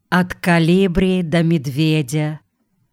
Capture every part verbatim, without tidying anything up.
От колибри до медведя.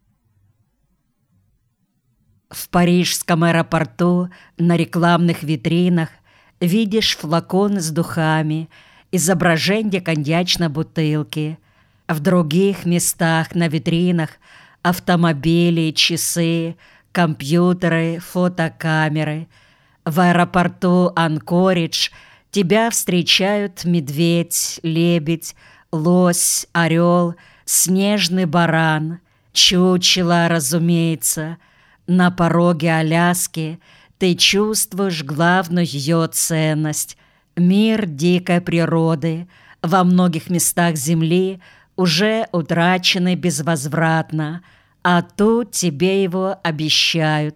В парижском аэропорту на рекламных витринах видишь флаконы с духами, изображение коньячной бутылки. В других местах на витринах автомобили, часы, компьютеры, фотокамеры. В аэропорту Анкоридж тебя встречают медведь, лебедь, лось, орел, снежный баран, чучело, разумеется. На пороге Аляски ты чувствуешь главную ее ценность – мир дикой природы, во многих местах Земли уже утраченный безвозвратно, а тут тебе его обещают.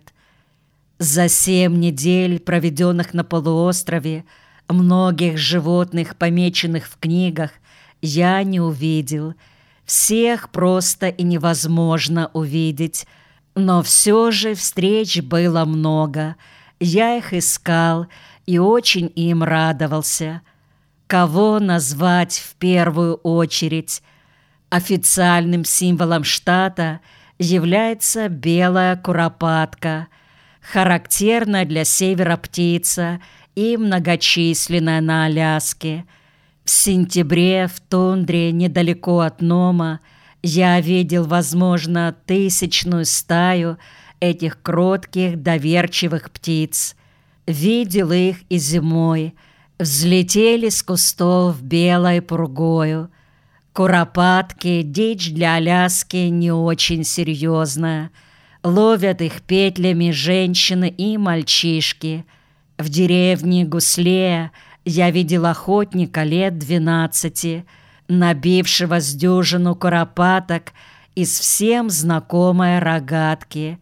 За семь недель, проведенных на полуострове, многих животных, помеченных в книгах, я не увидел. Всех просто и невозможно увидеть. Но все же встреч было много. Я их искал и очень им радовался. Кого назвать в первую очередь? Официальным символом штата является белая куропатка, характерная для севера птица и многочисленная на Аляске. В сентябре в тундре недалеко от Нома я видел, возможно, тысячную стаю этих кротких, доверчивых птиц. Видел их и зимой. Взлетели с кустов белой пургою. Куропатки — дичь для Аляски не очень серьезная. Ловят их петлями женщины и мальчишки. В деревне Гуслея я видел охотника лет двенадцати, набившего с дюжину куропаток из всем знакомой рогатки.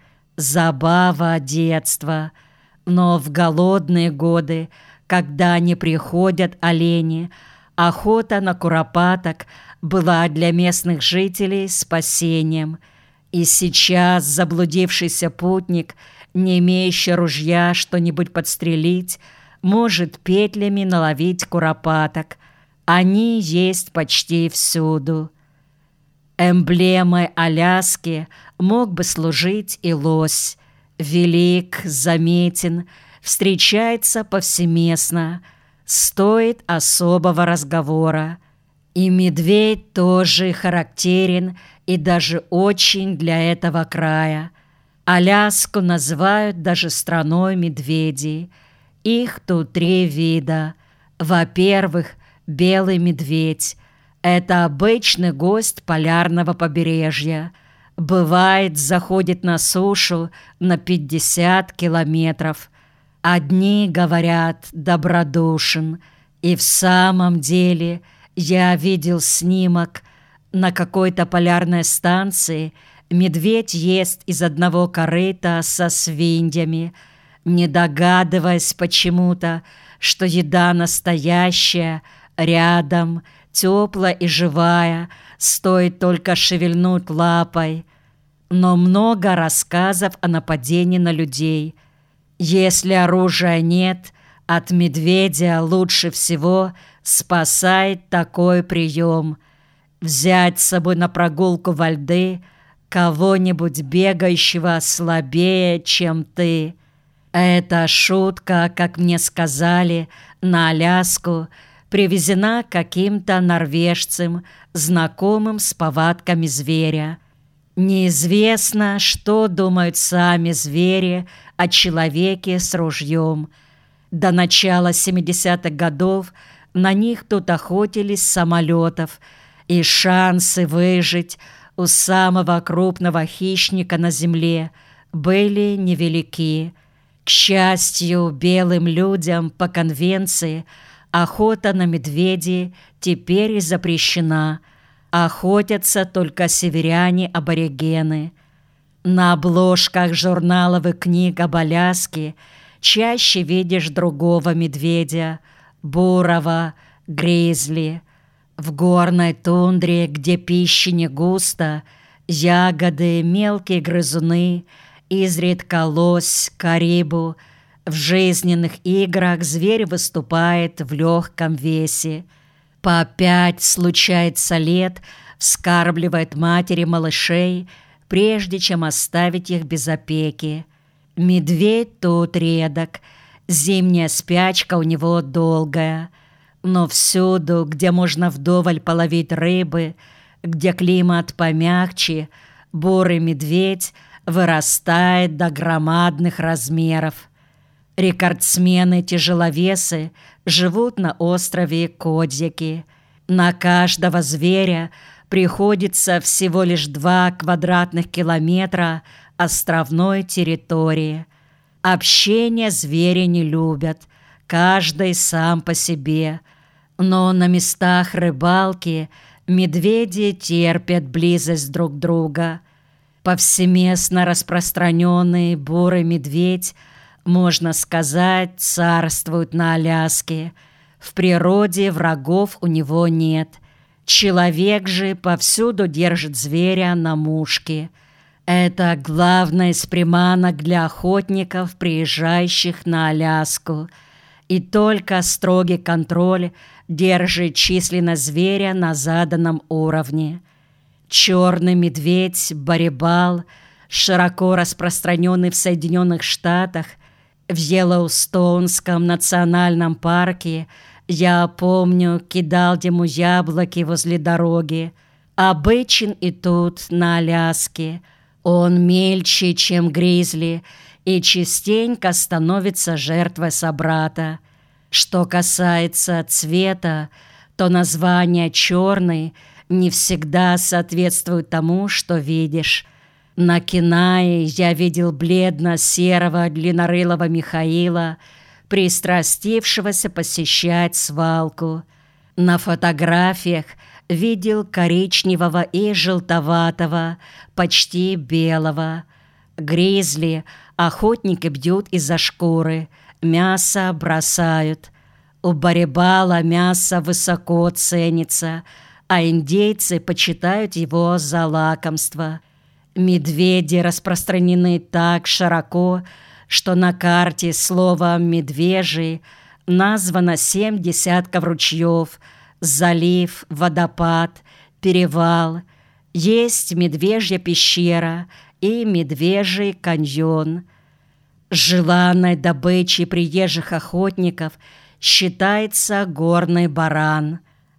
Забава детства. Но в голодные годы, когда не приходят олени, охота на куропаток была для местных жителей спасением. И сейчас заблудившийся путник, не имеющий ружья что-нибудь подстрелить, может петлями наловить куропаток. Они есть почти всюду. Эмблемой Аляски мог бы служить и лось. Велик, заметен, встречается повсеместно, стоит особого разговора. И медведь тоже характерен и даже очень для этого края. Аляску называют даже страной медведей. Их тут три вида. Во-первых, белый медведь. Это обычный гость полярного побережья. Бывает, заходит на сушу на пятьдесят километров. Одни говорят, добродушен. И в самом деле я видел снимок. На какой-то полярной станции медведь ест из одного корыта со свиньями, не догадываясь почему-то, что еда настоящая, рядом, теплая и живая, стоит только шевельнуть лапой. Но много рассказов о нападении на людей. Если оружия нет, от медведя лучше всего спасает такой прием: взять с собой на прогулку во льды кого-нибудь бегающего слабее, чем ты. Эта шутка, как мне сказали, на Аляску привезена каким-то норвежцем, знакомым с повадками зверя. Неизвестно, что думают сами звери о человеке с ружьем. До начала семидесятых годов на них тут охотились с самолетов, и шансы выжить у самого крупного хищника на земле были невелики. К счастью, белым людям по конвенции охота на медведей теперь запрещена. Охотятся только северяне-аборигены. На обложках журналов и книг об Аляске чаще видишь другого медведя, бурого, гризли. В горной тундре, где пищи не густо, ягоды, мелкие грызуны, изредка лось, карибу. В жизненных играх зверь выступает в легком весе. По пять случается лет вскармливает матери малышей, прежде чем оставить их без опеки. Медведь тут редок, зимняя спячка у него долгая, но всюду, где можно вдоволь половить рыбы, где климат помягче, бурый медведь вырастает до громадных размеров. Рекордсмены-тяжеловесы живут на острове Кодзики. На каждого зверя приходится всего лишь два квадратных километра островной территории. Общение звери не любят, каждый сам по себе. Но на местах рыбалки медведи терпят близость друг друга. Повсеместно распространенный бурый медведь, можно сказать, царствует на Аляске. В природе врагов у него нет. Человек же повсюду держит зверя на мушке. Это главная из приманок для охотников, приезжающих на Аляску. И только строгий контроль держит численность зверя на заданном уровне. Черный медведь, барибал, широко распространенный в Соединенных Штатах, в Йеллоустонском национальном парке, я помню, кидал ему яблоки возле дороги. Обычен и тут, на Аляске. Он мельче, чем гризли, и частенько становится жертвой собрата. Что касается цвета, то название «черный» не всегда соответствует тому, что видишь. На Кинае я видел бледно-серого длиннорылого Михаила, пристрастившегося посещать свалку. На фотографиях видел коричневого и желтоватого, почти белого. Гризли охотники бьют из-за шкуры, мясо бросают. У барибала мясо высоко ценится, а индейцы почитают его за лакомство. Медведи распространены так широко, что на карте словом «медвежий» названо семь десятков ручьев, залив, водопад, перевал. Есть медвежья пещера и медвежий каньон. Желанной добычей приезжих охотников считается горный баран.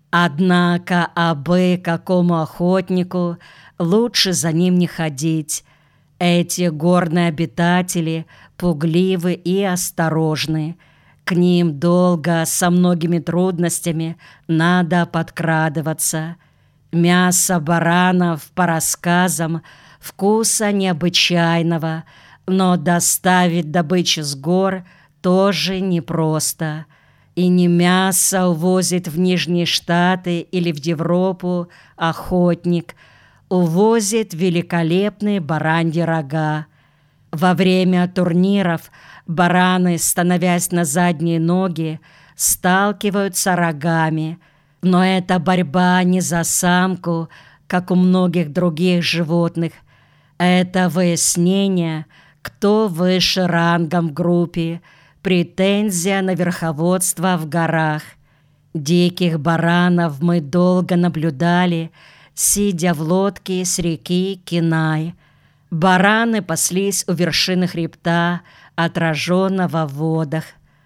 Однако абы какому охотнику лучше за ним не ходить. Эти горные обитатели пугливы и осторожны. К ним долго, со многими трудностями, надо подкрадываться. Мясо баранов, по рассказам, вкуса необычайного, но доставить добычу с гор тоже непросто. И не мясо увозит в Нижние Штаты или в Европу охотник, увозит великолепные бараньи рога. Во время турниров бараны, становясь на задние ноги, сталкиваются рогами, но это борьба не за самку, как у многих других животных. Это выяснение, кто выше рангом в группе, претензия на верховодство в горах. Диких баранов мы долго наблюдали, сидя в лодке с реки Кинай. Бараны паслись у вершины хребта, отраженного в водах.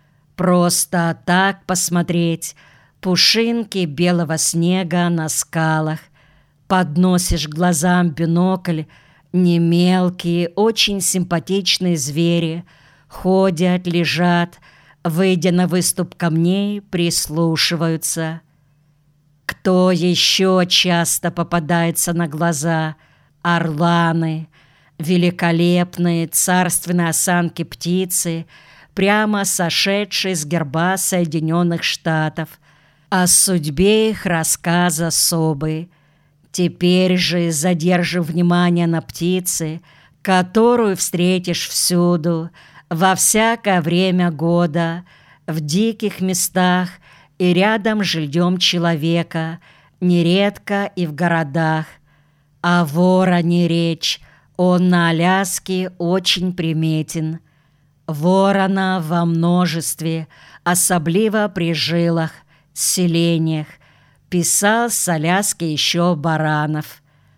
Просто так посмотреть пушинки белого снега на скалах. Подносишь к глазам бинокль, не мелкие, очень симпатичные звери ходят, лежат, выйдя на выступ камней, прислушиваются. Кто еще часто попадается на глаза? Орланы, великолепные царственные осанки птицы, прямо сошедшие с герба Соединенных Штатов. О судьбе их рассказ особый. Теперь же задержим внимание на птице, которую встретишь всюду, во всякое время года, в диких местах и рядом с жильем человека, нередко и в городах. О вороне речь, он на Аляске очень приметен. Ворона во множестве, особливо при жилах, селениях. Писал с Аляски еще Баранов.